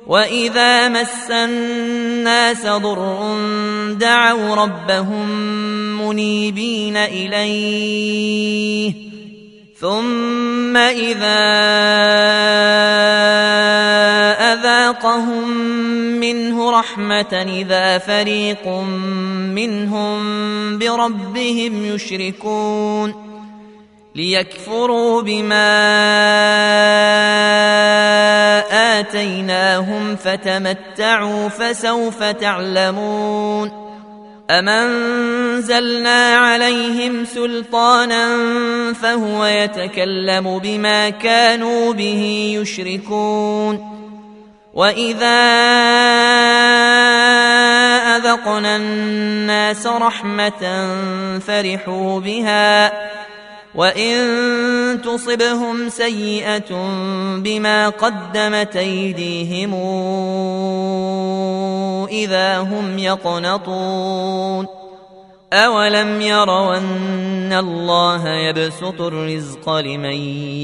وإذا مس الناس ضر دعوا ربهم منيبين إليه ثم إذا أذاقهم منه رحمة إذا فريق منهم بربهم يشركون ليكفروا بما آتيناهم فتمتعوا فسوف تعلمون أم أنزلنا عليهم سلطانا فهو يتكلم بما كانوا به يشركون وإذا أذقنا الناس رحمة فرحوا بها وإن تصبهم سيئة بما قدمت أيديهم إذا هم يقنطون أولم يروا أن الله يبسط الرزق لمن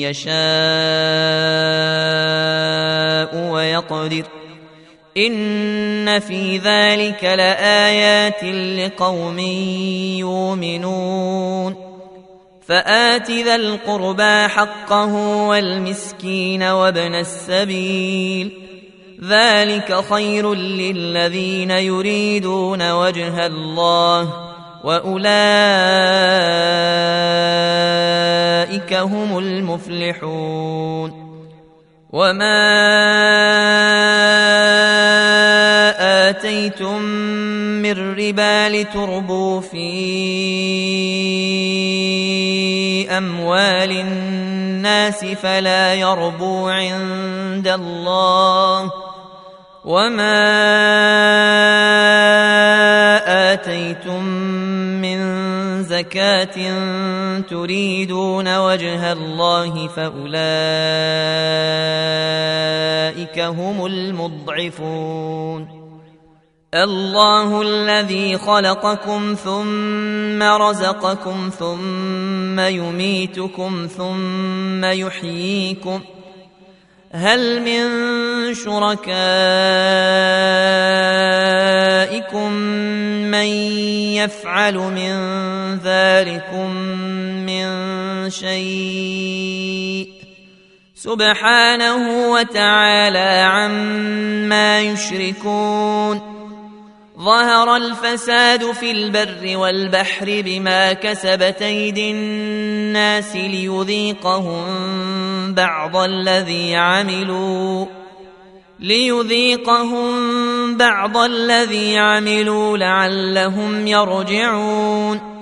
يشاء ويقدر إن في ذلك لآيات لقوم يؤمنون فآت ذا القربى حقه والمسكين وابن السبيل ذلك خير للذين يريدون وجه الله وأولئك هم المفلحون وما آتيتم من ربا لتربوا في أموال الناس فلا يربو عند الله وما آتيتم من زكاة تريدون وجه الله فأولئك هم المضعفون الله الذي خلقكم ثم رزقكم ثم يميتكم ثم يحييكم هل من شركائكم من يفعل من ذلكم من شيء سبحانه وتعالى عما يشركون ظهر الفساد في البر والبحر بما كسبت أيدي الناس ليذيقهم بعض الذي عملوا لعلهم يرجعون